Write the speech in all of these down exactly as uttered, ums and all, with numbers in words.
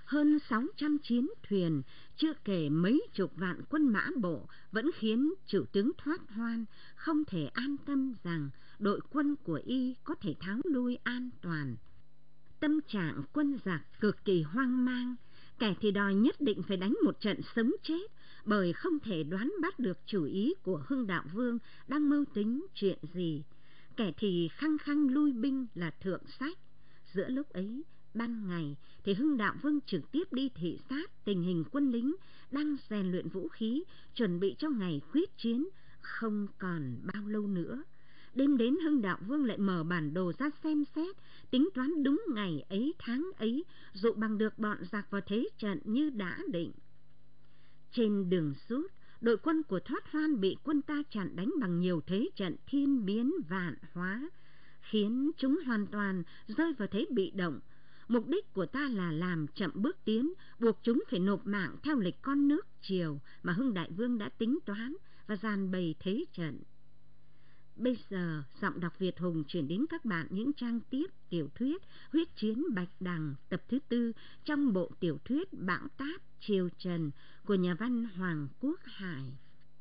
hơn sáu trăm chiến thuyền, chưa kể mấy chục vạn quân mã bộ, vẫn khiến chủ tướng Thoát Hoan không thể an tâm rằng đội quân của y có thể tháo lui an toàn. Tâm trạng quân giặc cực kỳ hoang mang, kẻ thì đòi nhất định phải đánh một trận sống chết, bởi không thể đoán bắt được chủ ý của Hưng Đạo Vương đang mưu tính chuyện gì. Kẻ thì khăng khăng lui binh là thượng sách. Giữa lúc ấy, ban ngày thì Hưng Đạo Vương trực tiếp đi thị sát tình hình quân lính đang rèn luyện vũ khí, chuẩn bị cho ngày quyết chiến không còn bao lâu nữa. Đêm đến, Hưng Đạo Vương lại mở bản đồ ra xem xét, tính toán đúng ngày ấy tháng ấy, dụ bằng được bọn giặc vào thế trận như đã định. Trên đường rút, đội quân của Thoát Hoan bị quân ta chặn đánh bằng nhiều thế trận thiên biến vạn hóa, khiến chúng hoàn toàn rơi vào thế bị động. Mục đích của ta là làm chậm bước tiến, buộc chúng phải nộp mạng theo lịch con nước Triều mà Hưng Đại Vương đã tính toán và dàn bày thế trận. Bây giờ, giọng đọc Việt Hùng chuyển đến các bạn những trang tiếp tiểu thuyết Huyết chiến Bạch Đằng tập thứ tư trong bộ tiểu thuyết Bão táp Triều Trần của nhà văn Hoàng Quốc Hải.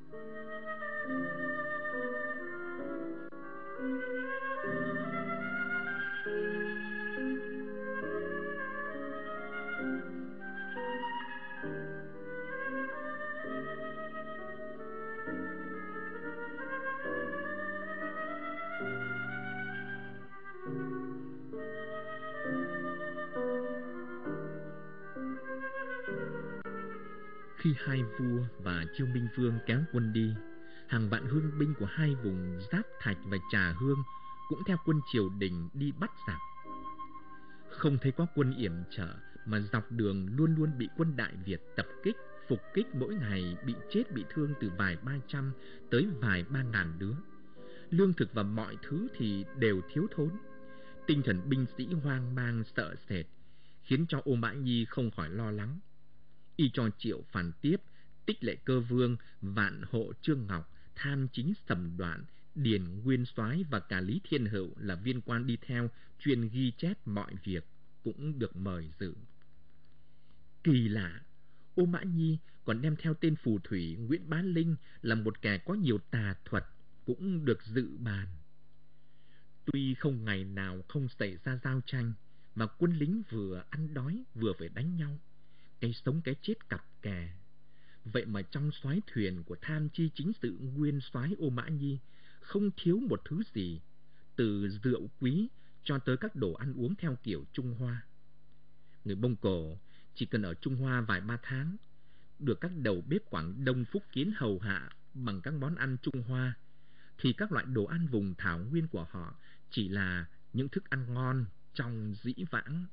Khi hai vua và Chiêu Minh Vương kéo quân đi, hàng vạn hương binh của hai vùng Giáp Thạch và Trà Hương cũng theo quân triều đình đi bắt giặc. Không thấy có quân yểm trợ mà dọc đường luôn luôn bị quân Đại Việt tập kích, phục kích, mỗi ngày bị chết bị thương từ vài ba trăm tới vài ba ngàn đứa. Lương thực và mọi thứ thì đều thiếu thốn. Tinh thần binh sĩ hoang mang sợ sệt, khiến cho Ô Mã Nhi không khỏi lo lắng. Y cho Triệu Phàn Tiếp, Tích Lệ Cơ Vương, Vạn Hộ Trương Ngọc, Tham Chính Sầm Đoạn, Điền Nguyên Soái và cả Lý Thiên Hữu là viên quan đi theo, chuyên ghi chép mọi việc, cũng được mời dự. Kỳ lạ, Ô Mã Nhi còn đem theo tên phù thủy Nguyễn Bá Linh là một kẻ có nhiều tà thuật, cũng được dự bàn. Tuy không ngày nào không xảy ra giao tranh, mà quân lính vừa ăn đói vừa phải đánh nhau, cái sống cái chết cặp kè. Vậy mà trong soái thuyền của Tham Chi Chính Sự Nguyên soái Ô Mã Nhi không thiếu một thứ gì, từ rượu quý cho tới các đồ ăn uống theo kiểu Trung Hoa. Người Mông Cổ chỉ cần ở Trung Hoa vài ba tháng, được các đầu bếp Quảng Đông Phúc Kiến hầu hạ bằng các món ăn Trung Hoa, thì các loại đồ ăn vùng thảo nguyên của họ chỉ là những thức ăn ngon trong dĩ vãng.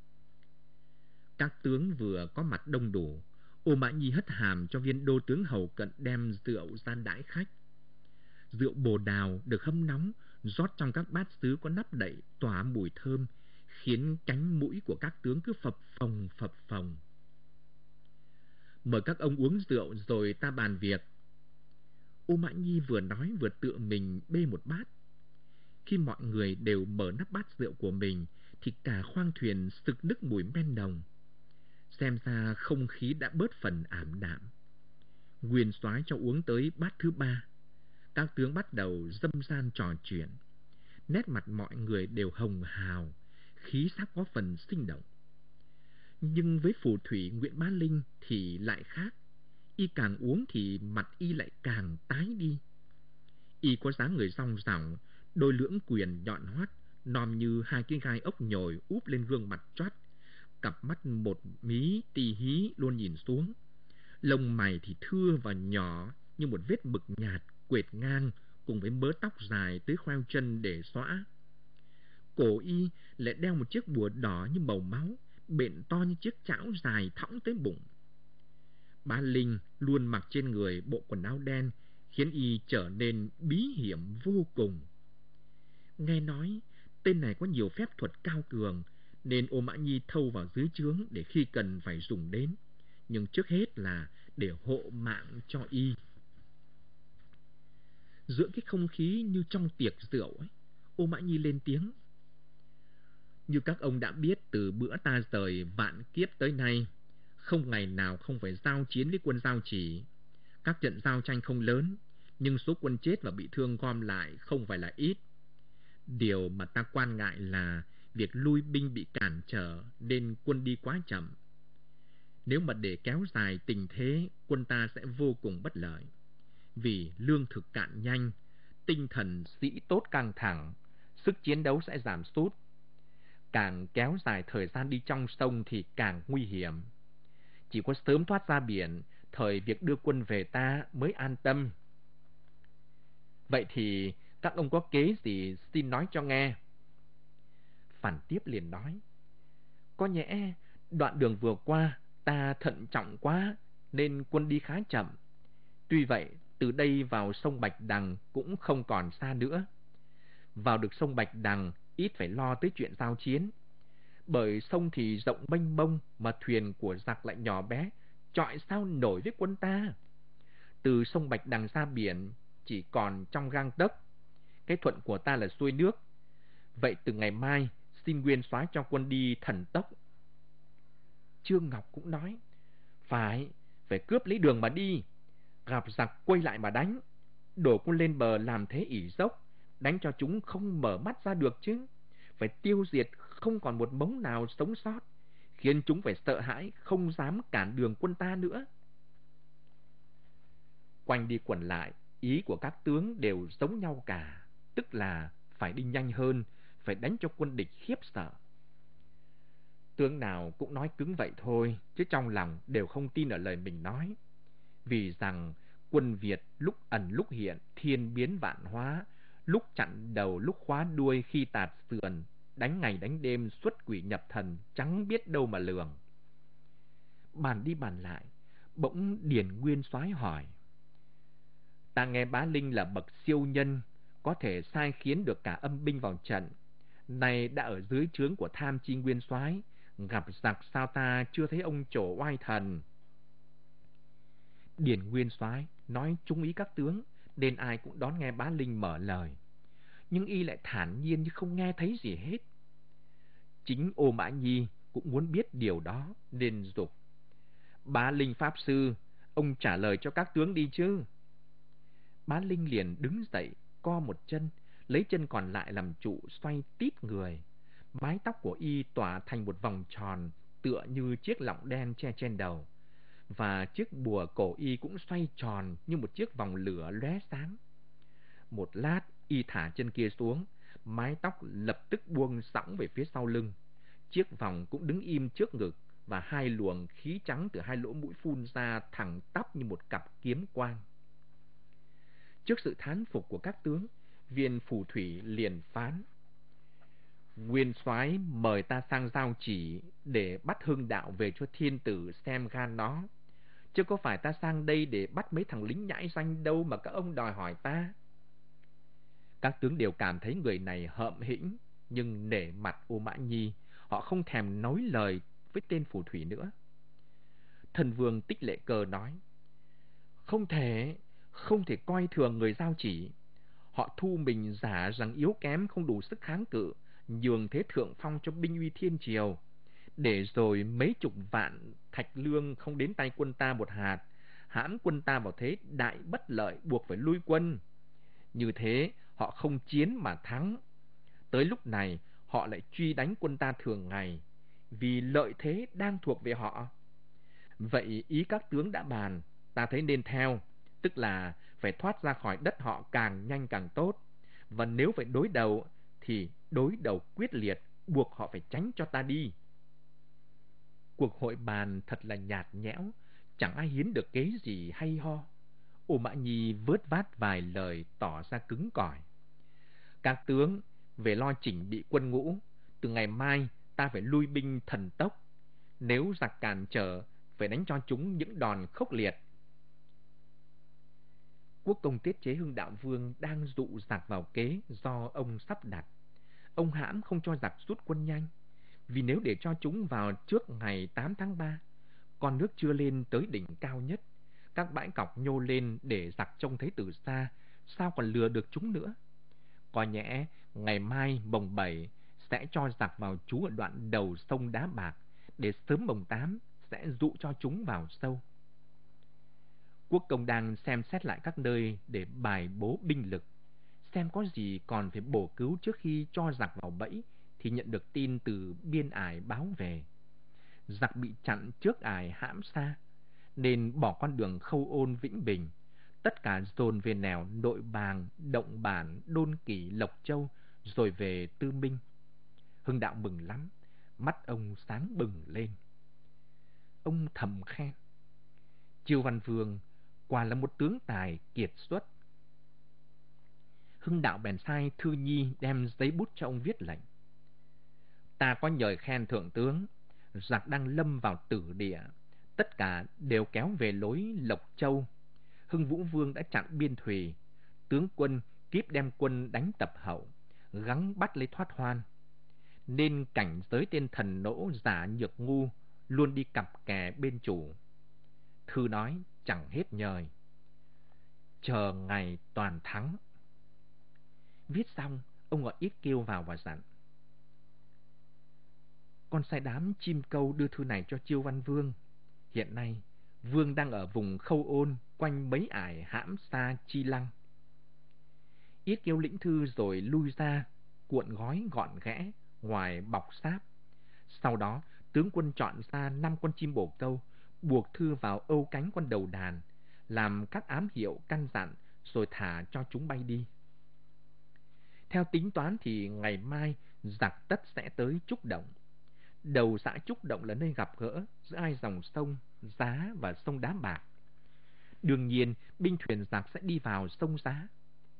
Các tướng vừa có mặt đông đủ, Ô Mã Nhi hất hàm cho viên đô tướng hầu cận đem rượu ra đãi khách. Rượu bồ đào được hâm nóng, rót trong các bát sứ có nắp đậy tỏa mùi thơm, khiến cánh mũi của các tướng cứ phập phồng phập phồng. Mời các ông uống rượu rồi ta bàn việc. Ô Mã Nhi vừa nói vừa tự mình bê một bát. Khi mọi người đều mở nắp bát rượu của mình, thì cả khoang thuyền sực nức mùi men nồng. Xem ra không khí đã bớt phần ảm đạm. Nguyên soái cho uống tới bát thứ ba. Các tướng bắt đầu dâm gian trò chuyện. Nét mặt mọi người đều hồng hào, khí sắc có phần sinh động. Nhưng với phù thủy Nguyễn Bá Linh thì lại khác. Y càng uống thì mặt y lại càng tái đi. Y có dáng người rong ròng, đôi lưỡng quyền nhọn hoắt, nòm như hai cái gai ốc nhồi úp lên gương mặt choắt. Cặp mắt một mí tì hí luôn nhìn xuống. Lông mày thì thưa và nhỏ như một vết mực nhạt quệt ngang, cùng với mớ tóc dài tới khoeo chân để xõa. Cổ y lại đeo một chiếc bùa đỏ như màu máu, bện to như chiếc chảo dài thõng tới bụng. Bá Linh luôn mặc trên người bộ quần áo đen, khiến y trở nên bí hiểm vô cùng. Nghe nói tên này có nhiều phép thuật cao cường, nên Ô Mã Nhi thâu vào dưới trướng để khi cần phải dùng đến, nhưng trước hết là để hộ mạng cho y. Giữa cái không khí như trong tiệc rượu ấy, Ô Mã Nhi lên tiếng: Như các ông đã biết, từ bữa ta rời vạn kiếp tới nay, không ngày nào không phải giao chiến với quân Giao Chỉ. Các trận giao tranh không lớn, nhưng số quân chết và bị thương gom lại không phải là ít. Điều mà ta quan ngại là việc lui binh bị cản trở nên quân đi quá chậm. Nếu mà để kéo dài tình thế, quân ta sẽ vô cùng bất lợi. Vì lương thực cạn nhanh, tinh thần sĩ tốt căng thẳng, sức chiến đấu sẽ giảm sút. Càng kéo dài thời gian đi trong sông thì càng nguy hiểm. Chỉ có sớm thoát ra biển, thời việc đưa quân về ta mới an tâm. Vậy thì các ông có kế gì xin nói cho nghe. Phàn Tiếp liền nói, có nhẽ đoạn đường vừa qua ta thận trọng quá nên quân đi khá chậm. Tuy vậy, từ đây vào sông Bạch Đằng cũng không còn xa nữa. Vào được sông Bạch Đằng, ít phải lo tới chuyện giao chiến. Bởi sông thì rộng mênh mông, mà thuyền của giặc lại nhỏ bé, chọi sao nổi với quân ta. Từ sông Bạch Đằng ra biển, chỉ còn trong gang tấc. Cái thuận của ta là xuôi nước. Vậy từ ngày mai, xin nguyên soái cho quân đi thần tốc. Trương Ngọc cũng nói, phải, phải cướp lấy đường mà đi. Gặp giặc quay lại mà đánh. Đổ quân lên bờ làm thế ỷ dốc, đánh cho chúng không mở mắt ra được chứ. Phải tiêu diệt không còn một mống nào sống sót, khiến chúng phải sợ hãi, không dám cản đường quân ta nữa. Quanh đi quẩn lại, ý của các tướng đều giống nhau cả, tức là phải đi nhanh hơn, phải đánh cho quân địch khiếp sợ. Tướng nào cũng nói cứng vậy thôi, chứ trong lòng đều không tin ở lời mình nói. Vì rằng quân Việt lúc ẩn lúc hiện, thiên biến vạn hóa, lúc chặn đầu lúc khóa đuôi, khi tạt sườn, đánh ngày đánh đêm, xuất quỷ nhập thần, chẳng biết đâu mà lường. Bàn đi bàn lại, bỗng Điền Nguyên soái hỏi, ta nghe Bá Linh là bậc siêu nhân, có thể sai khiến được cả âm binh vào trận. Nay đã ở dưới trướng của Tham Chi Nguyên soái, gặp giặc sao ta chưa thấy ông trổ oai thần. Điền Nguyên soái nói chung ý các tướng, nên ai cũng đón nghe Bá Linh mở lời. Nhưng y lại thản nhiên như không nghe thấy gì hết. Chính Ô Mã Nhi cũng muốn biết điều đó, nên dục, Bá Linh pháp sư, ông trả lời cho các tướng đi chứ. Bá Linh liền đứng dậy, co một chân, lấy chân còn lại làm trụ, xoay tít người. Mái tóc của y tỏa thành một vòng tròn, tựa như chiếc lọng đen che trên đầu. Và chiếc bùa cổ y cũng xoay tròn như một chiếc vòng lửa lóe sáng. Một lát, y thả chân kia xuống, mái tóc lập tức buông xõng về phía sau lưng. Chiếc vòng cũng đứng im trước ngực, và hai luồng khí trắng từ hai lỗ mũi phun ra thẳng tắp như một cặp kiếm quang. Trước sự thán phục của các tướng, viên phù thủy liền phán, Nguyên soái mời ta sang Giao Chỉ để bắt Hưng Đạo về cho thiên tử xem gan nó, chứ có phải ta sang đây để bắt mấy thằng lính nhãi danh đâu mà các ông đòi hỏi ta. Các tướng đều cảm thấy người này hợm hĩnh, nhưng nể mặt Ô Mã Nhi, họ không thèm nói lời với tên phù thủy nữa. Thần vương Tích Lệ Cơ nói, Không thể, không thể coi thường người Giao Chỉ. Họ thu mình giả rằng yếu kém, không đủ sức kháng cự, nhường thế thượng phong cho binh uy thiên triều, để rồi mấy chục vạn thạch lương không đến tay quân ta một hạt, hãm quân ta vào thế đại bất lợi, buộc phải lui quân. Như thế họ không chiến mà thắng. Tới lúc này họ lại truy đánh quân ta thường ngày, vì lợi thế đang thuộc về họ. Vậy ý các tướng đã bàn, ta thấy nên theo, tức là phải thoát ra khỏi đất họ càng nhanh càng tốt. Và nếu phải đối đầu thì đối đầu quyết liệt, buộc họ phải tránh cho ta đi. Cuộc hội bàn thật là nhạt nhẽo, chẳng ai hiến được kế gì hay ho. Ô Mã Nhi vớt vát vài lời tỏ ra cứng cỏi. Các tướng về lo chỉnh bị quân ngũ, từ ngày mai ta phải lui binh thần tốc. Nếu giặc cản trở, phải đánh cho chúng những đòn khốc liệt. Quốc công Tiết Chế Hưng Đạo Vương đang dụ giặc vào kế do ông sắp đặt. Ông hãm không cho giặc rút quân nhanh, vì nếu để cho chúng vào trước ngày tám tháng ba, con nước chưa lên tới đỉnh cao nhất, các bãi cọc nhô lên để giặc trông thấy từ xa, sao còn lừa được chúng nữa. Có nhẽ ngày mai mồng bảy sẽ cho giặc vào trú ở đoạn đầu sông Đá Bạc, để sớm mồng tám sẽ dụ cho chúng vào sâu. Quốc công đang xem xét lại các nơi để bài bố binh lực, xem có gì còn phải bổ cứu trước khi cho giặc vào bẫy, thì nhận được tin từ biên ải báo về. Giặc bị chặn trước ải Hãm Sa, nên bỏ con đường Khâu Ôn Vĩnh Bình, tất cả dồn về nẻo Nội Bàng, Động Bản, Đôn Kỷ, Lộc Châu, rồi về Tư Minh. Hưng Đạo mừng lắm, mắt ông sáng bừng lên. Ông thầm khen: Chiêu Văn Vương quả là một tướng tài kiệt xuất. Hưng Đạo bèn sai Thư Nhi đem giấy bút cho ông viết lệnh: Ta có nhời khen thượng tướng, giặc đang lâm vào tử địa, tất cả đều kéo về lối Lộc Châu. Hưng Vũ Vương đã chặn biên thùy, tướng quân kíp đem quân đánh Tập Hậu, gắng bắt lấy thoát hoan. Nên cảnh giới tên thần nỗ Giả Nhược Ngu luôn đi cặp kè bên chủ. Thư nói chẳng hết nhời, chờ ngày toàn thắng. Viết xong, ông gọi Yết Kiêu vào và dặn: Con sai đám chim câu đưa thư này cho Chiêu Văn Vương. Hiện nay Vương đang ở vùng Khâu Ôn, quanh mấy ải Hãm Sa, Chi Lăng. Yết Kiêu lĩnh thư rồi lui ra, cuộn gói gọn ghẽ ngoài bọc sáp. Sau đó tướng quân chọn ra năm con chim bồ câu, buộc thư vào âu cánh con đầu đàn, làm các ám hiệu căn dặn, rồi thả cho chúng bay đi. Theo tính toán thì ngày mai giặc tất sẽ tới Trúc Động. Đầu xã Trúc Động là nơi gặp gỡ giữa hai dòng sông Giá và sông Đá Bạc. Đương nhiên binh thuyền giặc sẽ đi vào sông Giá,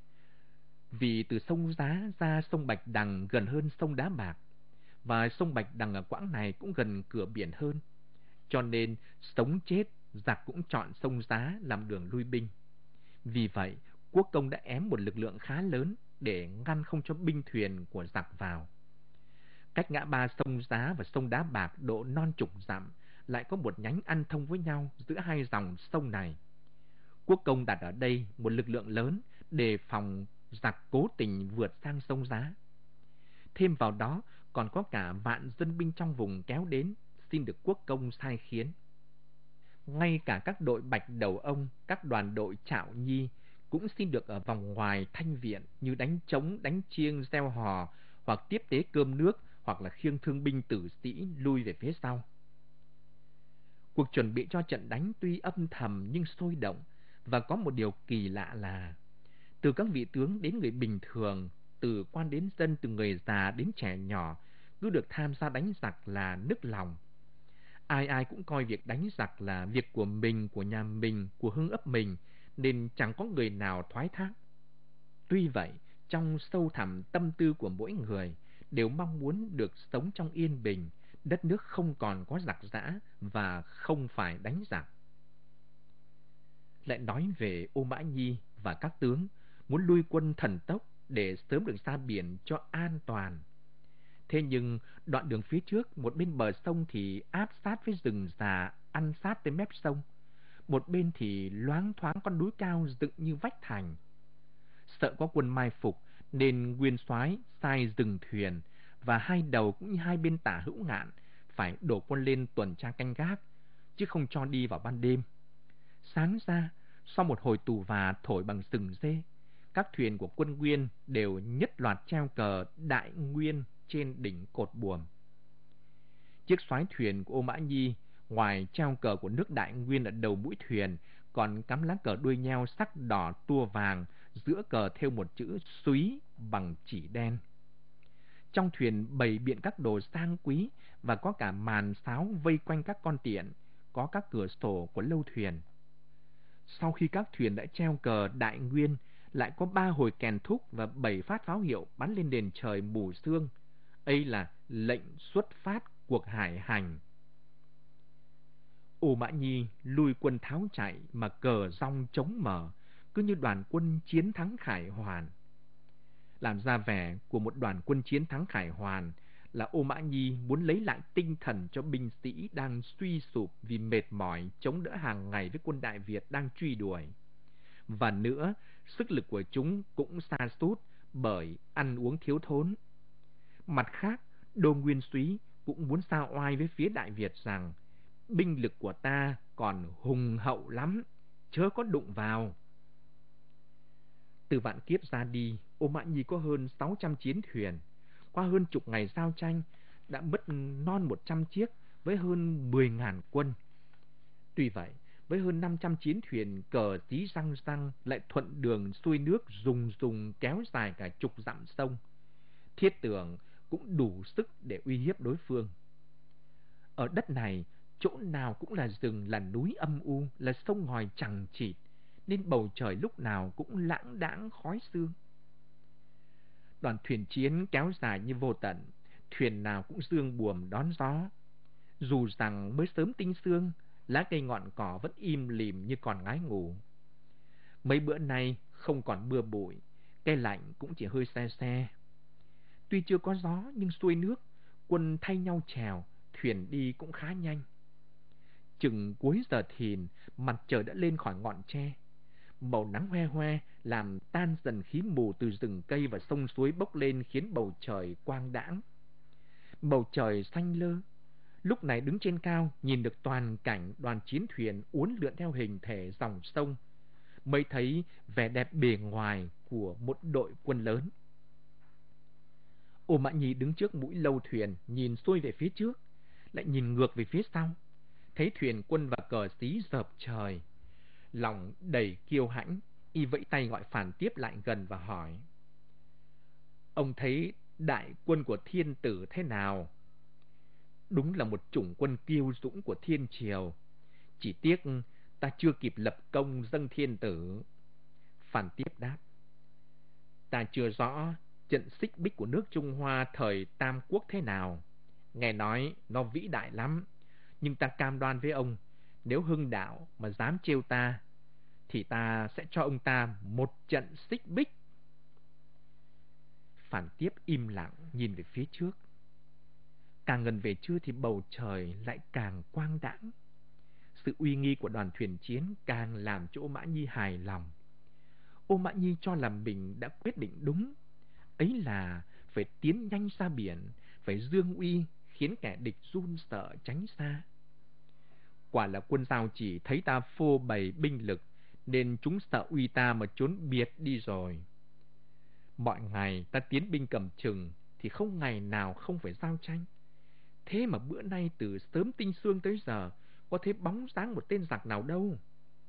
vì từ sông Giá ra sông Bạch Đằng gần hơn sông Đá Bạc, và sông Bạch Đằng ở quãng này cũng gần cửa biển hơn, cho nên sống chết giặc cũng chọn sông Giá làm đường lui binh. Vì vậy quốc công đã ém một lực lượng khá lớn để ngăn không cho binh thuyền của giặc vào. Cách ngã ba sông Giá và sông Đá Bạc độ non chục dặm lại có một nhánh ăn thông với nhau giữa hai dòng sông này. Quốc công đặt ở đây một lực lượng lớn để phòng giặc cố tình vượt sang sông Giá. Thêm vào đó còn có cả vạn dân binh trong vùng kéo đến, xin được quốc công sai khiến. Ngay cả các đội Bạch Đầu Ông, các đoàn đội Trạo Nhi cũng xin được ở vòng ngoài thanh viện, như đánh trống, đánh chiêng, reo hò, hoặc tiếp tế cơm nước, hoặc là khiêng thương binh tử sĩ lui về phía sau. Cuộc chuẩn bị cho trận đánh tuy âm thầm nhưng sôi động, và có một điều kỳ lạ là từ các vị tướng đến người bình thường, từ quan đến dân, từ người già đến trẻ nhỏ, cứ được tham gia đánh giặc là nức lòng. Ai ai cũng coi việc đánh giặc là việc của mình, của nhà mình, của hương ấp mình, nên chẳng có người nào thoái thác. Tuy vậy, trong sâu thẳm tâm tư của mỗi người đều mong muốn được sống trong yên bình, đất nước không còn có giặc giã và không phải đánh giặc. Lại nói về Ô Mã Nhi và các tướng muốn lui quân thần tốc để sớm được ra biển cho an toàn. Thế nhưng đoạn đường phía trước, một bên bờ sông thì áp sát với rừng già ăn sát tới mép sông, một bên thì loáng thoáng con núi cao dựng như vách thành. Sợ có quân mai phục nên nguyên soái sai dừng thuyền, và hai đầu cũng như hai bên tả hữu ngạn phải đổ quân lên tuần tra canh gác, chứ không cho đi vào ban đêm. Sáng ra, sau một hồi tù và thổi bằng sừng dê, các thuyền của quân Nguyên đều nhất loạt treo cờ Đại Nguyên trên đỉnh cột buồm. Chiếc soái thuyền của Ô Mã Nhi, ngoài treo cờ của nước Đại Nguyên ở đầu mũi thuyền, còn cắm lá cờ đuôi nheo sắc đỏ tua vàng, giữa cờ thêu một chữ Súy bằng chỉ đen. Trong thuyền bày biện các đồ sang quý, và có cả màn sáo vây quanh các con tiện, có các cửa sổ của lâu thuyền. Sau khi các thuyền đã treo cờ Đại Nguyên, lại có ba hồi kèn thúc và bảy phát pháo hiệu bắn lên nền trời mù sương. Ấy là lệnh xuất phát cuộc hải hành. Ô Mã Nhi lui quân tháo chạy mà cờ rong trống mở, cứ như đoàn quân chiến thắng khải hoàn. Làm ra vẻ của một đoàn quân chiến thắng khải hoàn là Ô Mã Nhi muốn lấy lại tinh thần cho binh sĩ đang suy sụp vì mệt mỏi chống đỡ hàng ngày với quân Đại Việt đang truy đuổi. Và nữa, sức lực của chúng cũng sa sút bởi ăn uống thiếu thốn. Mặt khác, Đô Nguyên Súy cũng muốn giao oai với phía Đại Việt rằng binh lực của ta còn hùng hậu lắm, chớ có đụng vào. Từ Vạn Kiếp ra đi, Ô Mã Nhi có hơn sáu trăm chiến thuyền. Qua hơn chục ngày giao tranh, đã mất non một trăm chiếc với hơn mười ngàn quân. Tuy vậy, với hơn năm trăm chiến thuyền cờ tí răng răng lại thuận đường xuôi nước rùng rùng kéo dài cả chục dặm sông, Thiết Tường cũng đủ sức để uy hiếp đối phương. Ở đất này, chỗ nào cũng là rừng, là núi âm u, là sông ngòi chằng chịt, nên bầu trời lúc nào cũng lãng đãng khói sương. Đoàn thuyền chiến kéo dài như vô tận, thuyền nào cũng dương buồm đón gió. Dù rằng mới sớm tinh sương, lá cây ngọn cỏ vẫn im lìm như còn ngái ngủ. Mấy bữa nay không còn mưa bụi, cây lạnh cũng chỉ hơi se se. Tuy chưa có gió nhưng xuôi nước, quân thay nhau chèo, thuyền đi cũng khá nhanh. Chừng cuối giờ thìn, mặt trời đã lên khỏi ngọn tre. Màu nắng hoe hoe làm tan dần khí mù từ rừng cây và sông suối bốc lên, khiến bầu trời quang đãng. Bầu trời xanh lơ. Lúc này đứng trên cao, nhìn được toàn cảnh đoàn chiến thuyền uốn lượn theo hình thể dòng sông, mới thấy vẻ đẹp bề ngoài của một đội quân lớn. Ô Mã Nhi đứng trước mũi lâu thuyền, nhìn xuôi về phía trước, lại nhìn ngược về phía sau, thấy thuyền quân và cờ xí dợp trời. Lòng đầy kiêu hãnh, y vẫy tay gọi Phàn Tiếp lại gần và hỏi: Ông thấy đại quân của thiên tử thế nào? Đúng là một chủng quân kiêu dũng của thiên triều, chỉ tiếc ta chưa kịp lập công dâng thiên tử. Phàn Tiếp đáp: Ta chưa rõ trận xích bích của nước Trung Hoa thời Tam Quốc thế nào, nghe nói nó vĩ đại lắm, nhưng ta cam đoan với ông, nếu Hưng Đạo mà dám trêu ta, thì ta sẽ cho ông ta một trận xích bích. Phàn Tiếp im lặng nhìn về phía trước. Càng gần về trưa thì bầu trời lại càng quang đãng. Sự uy nghi của đoàn thuyền chiến càng làm cho Ô Mã Nhi hài lòng. Ô Mã Nhi cho là mình đã quyết định đúng, ấy là phải tiến nhanh ra biển, phải dương uy, khiến kẻ địch run sợ tránh xa. Quả là quân Giao Chỉ thấy ta phô bày binh lực, nên chúng sợ uy ta mà trốn biệt đi rồi. Mọi ngày ta tiến binh cầm chừng thì không ngày nào không phải giao tranh. Thế mà bữa nay từ sớm tinh sương tới giờ, có thấy bóng dáng một tên giặc nào đâu.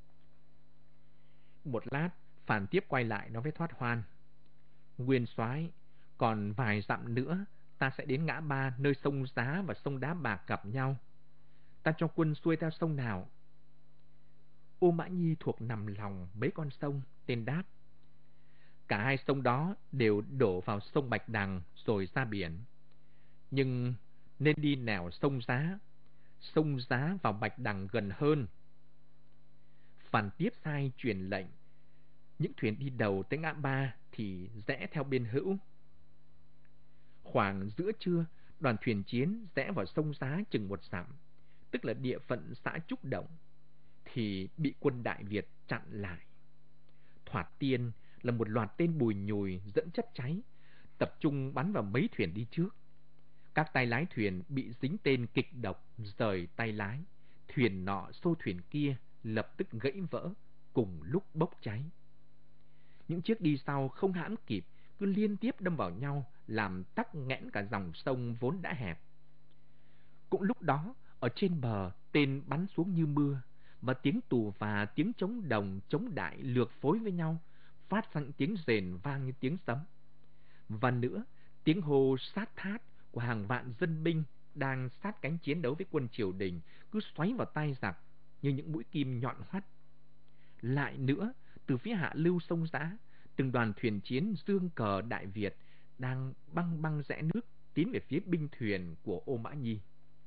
Một lát, Phàn Tiếp quay lại nói với Thoát Hoan: Nguyên soái, còn vài dặm nữa ta sẽ đến ngã ba, nơi sông Giá và sông Đá Bạc gặp nhau. Ta cho quân xuôi theo sông nào? Ô Mã Nhi thuộc nằm lòng mấy con sông, tên đáp: Cả hai sông đó đều đổ vào sông Bạch Đằng rồi ra biển, nhưng nên đi nẻo sông Giá. Sông Giá vào Bạch Đằng gần hơn. Phàn Tiếp sai truyền lệnh, những thuyền đi đầu tới ngã ba thì rẽ theo bên hữu. Khoảng giữa trưa, đoàn thuyền chiến rẽ vào sông Giá chừng một dặm, tức là địa phận xã Trúc Động, thì bị quân Đại Việt chặn lại. Thoạt tiên là một loạt tên bùi nhùi dẫn chất cháy, tập trung bắn vào mấy thuyền đi trước. Các tay lái thuyền bị dính tên kịch độc, rời tay lái, thuyền nọ xô thuyền kia, lập tức gãy vỡ, cùng lúc bốc cháy. Những chiếc đi sau không hãm kịp, cứ liên tiếp đâm vào nhau, làm tắc nghẽn cả dòng sông vốn đã hẹp. Cũng lúc đó, ở trên bờ, tên bắn xuống như mưa, và tiếng tù và tiếng trống đồng, trống đại lược phối với nhau, phát ra những tiếng rền vang như tiếng sấm. Và nữa, tiếng hô sát thát của hàng vạn dân binh đang sát cánh chiến đấu với quân triều đình cứ xoáy vào tai giặc như những mũi kim nhọn hoắt. Lại nữa, từ phía hạ lưu sông Giá, từng đoàn thuyền chiến dương cờ Đại Việt đang băng băng rẽ nước tiến về phía binh thuyền của Ô Mã Nhi.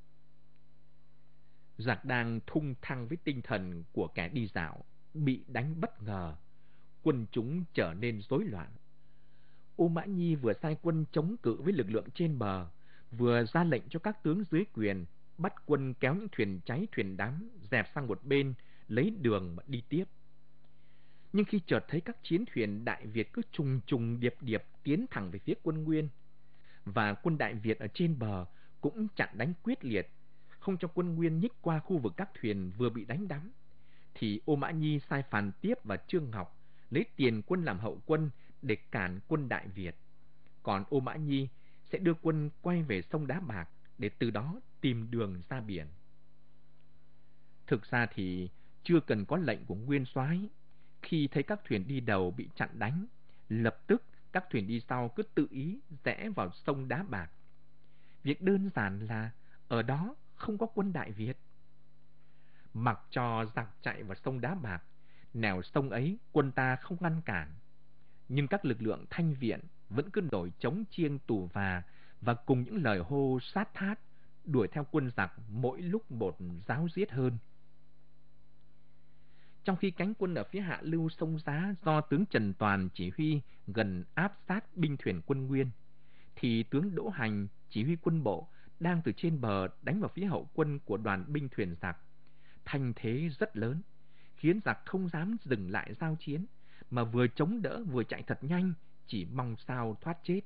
Giặc đang thung thăng với tinh thần của kẻ đi dạo, bị đánh bất ngờ, quân chúng trở nên rối loạn. Ô Mã Nhi vừa sai quân chống cự với lực lượng trên bờ, vừa ra lệnh cho các tướng dưới quyền bắt quân kéo những thuyền cháy thuyền đắm dẹp sang một bên, lấy đường mà đi tiếp. Nhưng khi chợt thấy các chiến thuyền Đại Việt cứ trùng trùng điệp điệp tiến thẳng về phía quân Nguyên, và quân Đại Việt ở trên bờ cũng chặn đánh quyết liệt, không cho quân Nguyên nhích qua khu vực các thuyền vừa bị đánh đắm. Thì Ô Mã Nhi sai Phàn Tiếp và Trương Ngọc lấy tiền quân làm hậu quân để cản quân Đại Việt. Còn Ô Mã Nhi sẽ đưa quân quay về sông Đá Bạc để từ đó tìm đường ra biển. Thực ra thì chưa cần có lệnh của nguyên soái, khi thấy các thuyền đi đầu bị chặn đánh, lập tức các thuyền đi sau cứ tự ý rẽ vào sông Đá Bạc. Việc đơn giản là ở đó không có quân Đại Việt. Mặc cho giặc chạy vào sông Đá Bạc, nẻo sông ấy quân ta không ngăn cản, nhưng các lực lượng thanh viện vẫn cứ nổi trống chiêng tù và và cùng những lời hô sát thát đuổi theo quân giặc mỗi lúc một ráo riết hơn. Trong khi cánh quân ở phía hạ lưu sông Giá do tướng Trần Toàn chỉ huy gần áp sát binh thuyền quân Nguyên, thì tướng Đỗ Hành chỉ huy quân bộ đang từ trên bờ đánh vào phía hậu quân của đoàn binh thuyền giặc. Thanh thế rất lớn, khiến giặc không dám dừng lại giao chiến, mà vừa chống đỡ vừa chạy thật nhanh, chỉ mong sao thoát chết.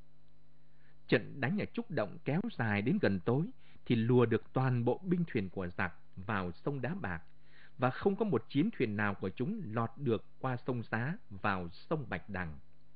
Trận đánh ở Trúc Động kéo dài đến gần tối, thì lùa được toàn bộ binh thuyền của giặc vào sông Đá Bạc, và không có một chiến thuyền nào của chúng lọt được qua sông Giá vào sông Bạch Đằng.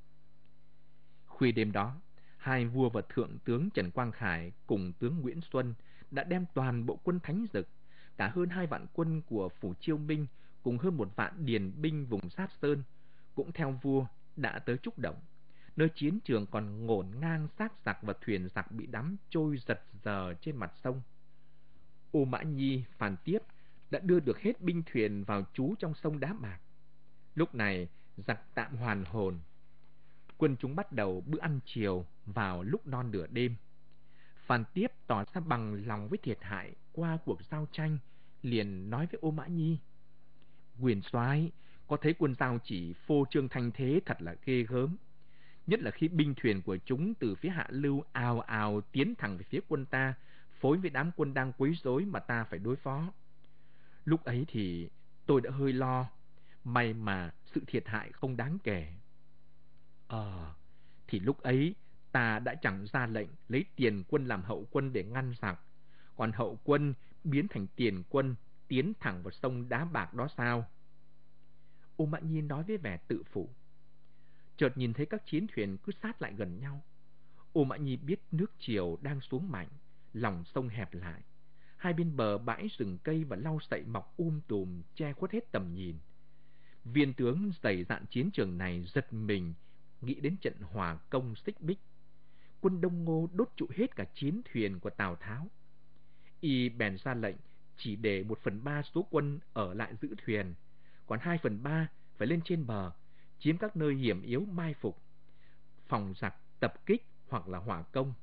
Khuya đêm đó, hai vua và thượng tướng Trần Quang Khải cùng tướng Nguyễn Xuân đã đem toàn bộ quân Thánh Dực, cả hơn hai vạn quân của phủ Chiêu Minh cùng hơn một vạn điền binh vùng Sát Sơn, cũng theo vua đã tới Trúc Động, nơi chiến trường còn ngổn ngang xác giặc và thuyền giặc bị đắm trôi giật giờ trên mặt sông. Ô Mã Nhi, Phàn Tiếp đã đưa được hết binh thuyền vào trú trong sông Đá Bạc. Lúc này giặc tạm hoàn hồn. Quân chúng bắt đầu bữa ăn chiều vào lúc non nửa đêm. Phàn Tiếp tỏ ra bằng lòng với thiệt hại qua cuộc giao tranh, liền nói với Ô Mã Nhi: "Nguyên soái, có thấy quân Giao chỉ phô trương thanh thế thật là ghê gớm, nhất là khi binh thuyền của chúng từ phía hạ lưu ào ào tiến thẳng về phía quân ta, phối với đám quân đang quấy rối mà ta phải đối phó. Lúc ấy thì tôi đã hơi lo, may mà sự thiệt hại không đáng kể. Ờ, thì lúc ấy ta đã chẳng ra lệnh lấy tiền quân làm hậu quân để ngăn giặc, còn hậu quân biến thành tiền quân tiến thẳng vào sông Đá Bạc đó sao?" Ô Mã Nhi nói với vẻ tự phụ. Chợt nhìn thấy các chiến thuyền cứ sát lại gần nhau, Ô Mã Nhi biết nước triều đang xuống mạnh, lòng sông hẹp lại, hai bên bờ bãi rừng cây và lau sậy mọc um tùm che khuất hết tầm nhìn. Viên tướng dày dạn chiến trường này giật mình, nghĩ đến trận Hòa Công Xích Bích. Quân Đông Ngô đốt trụi hết cả chiến thuyền của Tào Tháo. Y bèn ra lệnh chỉ để một phần ba số quân ở lại giữ thuyền, còn hai phần ba phải lên trên bờ, chiếm các nơi hiểm yếu mai phục, phòng giặc tập kích hoặc là hỏa công.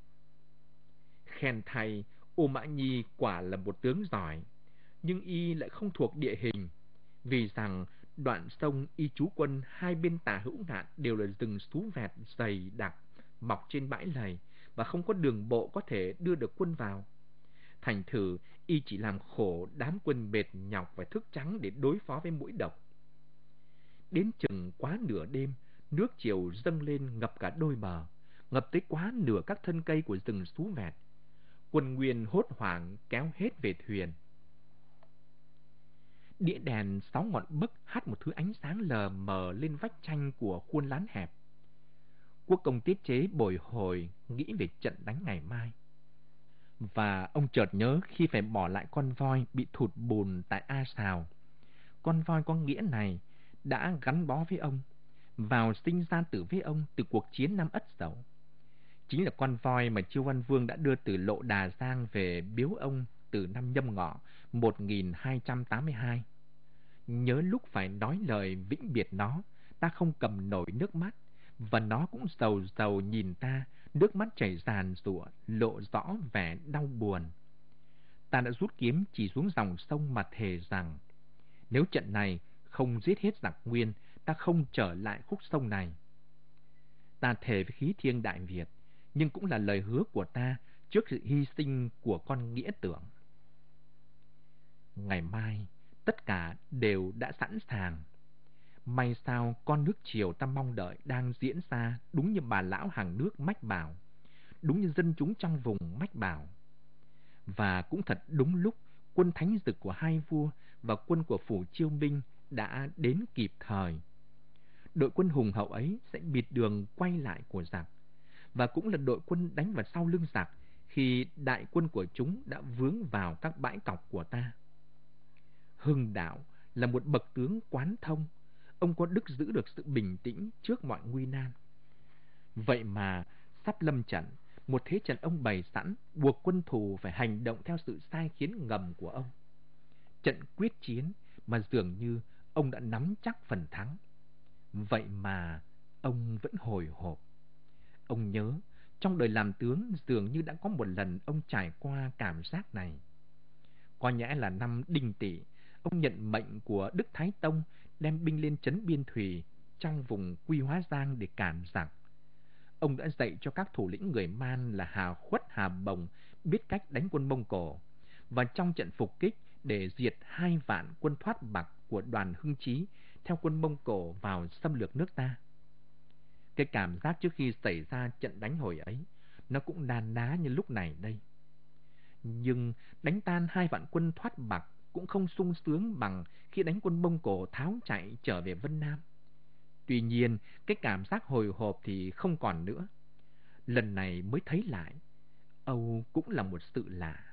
Khen thay, Ô Mã Nhi quả là một tướng giỏi, nhưng y lại không thuộc địa hình, vì rằng đoạn sông y trú quân hai bên tả hữu ngạn đều là rừng xú vẹt dày đặc mọc trên bãi lầy, và không có đường bộ có thể đưa được quân vào. Thành thử y chỉ làm khổ đám quân mệt nhọc và thức trắng để đối phó với mũi độc. Đến chừng quá nửa đêm, nước triều dâng lên ngập cả đôi bờ, ngập tới quá nửa các thân cây của rừng xú vẹt. Quân Nguyên hốt hoảng kéo hết về thuyền. Đĩa đèn sáu ngọn bấc hắt một thứ ánh sáng lờ mờ lên vách tranh của khuôn lán hẹp. Quốc công tiết chế bồi hồi nghĩ về trận đánh ngày mai. Và ông chợt nhớ khi phải bỏ lại con voi bị thụt bùn tại A Sào. Con voi có nghĩa này đã gắn bó với ông, vào sinh ra tử với ông từ cuộc chiến năm Ất Dậu. Chính là con voi mà Chiêu Văn Vương đã đưa từ Lộ Đà Giang về biếu ông từ năm Nhâm Ngọ một nghìn hai trăm tám mươi hai. Nhớ lúc phải nói lời vĩnh biệt nó, ta không cầm nổi nước mắt, và nó cũng rầu rầu nhìn ta, nước mắt chảy ràn rụa, lộ rõ vẻ đau buồn. Ta đã rút kiếm chỉ xuống dòng sông mà thề rằng, nếu trận này không giết hết giặc Nguyên, ta không trở lại khúc sông này. Ta thề với khí thiêng Đại Việt, nhưng cũng là lời hứa của ta trước sự hy sinh của con nghĩa tưởng. Ngày mai, tất cả đều đã sẵn sàng. May sao con nước triều ta mong đợi đang diễn ra đúng như bà lão hàng nước mách bảo. đúng như dân chúng trong vùng mách bảo. Và cũng thật đúng lúc, quân thánh dực của hai vua và quân của phủ Chiêu Minh đã đến kịp thời. Đội quân hùng hậu ấy sẽ bịt đường quay lại của giặc, và cũng là đội quân đánh vào sau lưng giặc khi đại quân của chúng đã vướng vào các bãi cọc của ta. Hưng Đạo là một bậc tướng quán thông, ông có đức giữ được sự bình tĩnh trước mọi nguy nan. Vậy mà sắp lâm trận, một thế trận ông bày sẵn buộc quân thù phải hành động theo sự sai khiến ngầm của ông. Trận quyết chiến mà dường như ông đã nắm chắc phần thắng. Vậy mà ông vẫn hồi hộp. Ông nhớ trong đời làm tướng dường như đã có một lần ông trải qua cảm giác này. Có nhẽ là năm Đinh Tỵ, ông nhận mệnh của Đức Thái Tông đem binh lên trấn Biên Thùy trong vùng Quy Hóa Giang để cản giặc. Ông đã dạy cho các thủ lĩnh người Man là Hà Khuất, Hà Bồng biết cách đánh quân Mông Cổ, và trong trận phục kích để diệt hai vạn quân thoát bạc của đoàn Hưng Chí theo quân Mông Cổ vào xâm lược nước ta. Cái cảm giác trước khi xảy ra trận đánh hồi ấy, nó cũng đàn đá như lúc này đây. Nhưng đánh tan hai vạn quân thoát bạc cũng không sung sướng bằng khi đánh quân Mông Cổ tháo chạy trở về Vân Nam. Tuy nhiên, cái cảm giác hồi hộp thì không còn nữa. Lần này mới thấy lại, Âu cũng là một sự lạ.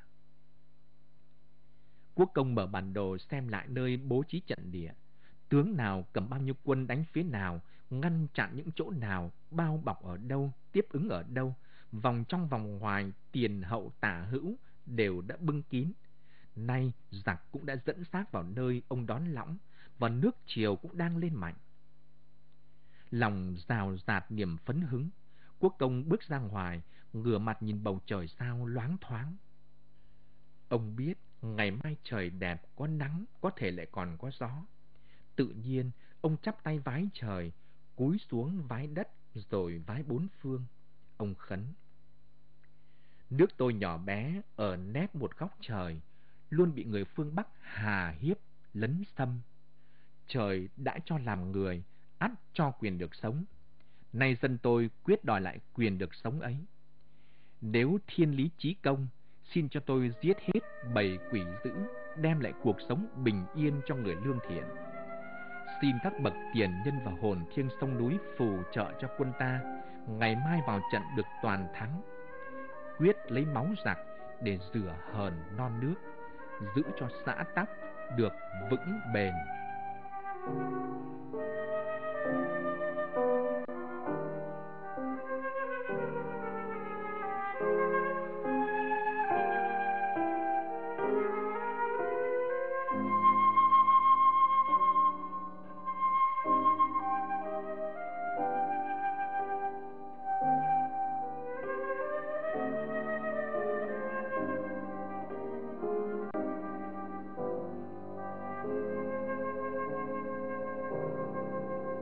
Quốc công mở bản đồ xem lại nơi bố trí trận địa. Tướng nào cầm bao nhiêu quân đánh phía nào, ngăn chặn những chỗ nào, bao bọc ở đâu, tiếp ứng ở đâu, vòng trong vòng ngoài, tiền hậu tả hữu đều đã bưng kín. Nay giặc cũng đã dẫn xác vào nơi ông đón lõng, và nước Triều cũng đang lên mạnh. Lòng rào rạt niềm phấn hứng, quốc công bước ra ngoài, ngửa mặt nhìn bầu trời sao loáng thoáng. Ông biết ngày mai trời đẹp, có nắng, có thể lại còn có gió. Tự nhiên, ông chắp tay vái trời, cúi xuống vái đất, rồi vái bốn phương. Ông khấn: nước tôi nhỏ bé ở nép một góc trời, luôn bị người phương Bắc hà hiếp, lấn xâm. Trời đã cho làm người, ắt cho quyền được sống. Nay dân tôi quyết đòi lại quyền được sống ấy. Nếu thiên lý chí công, xin cho tôi giết hết bầy quỷ dữ, đem lại cuộc sống bình yên cho người lương thiện. Xin các bậc tiền nhân và hồn thiêng sông núi phù trợ cho quân ta ngày mai vào trận được toàn thắng, quyết lấy máu giặc để rửa hờn non nước, giữ cho xã tắc được vững bền.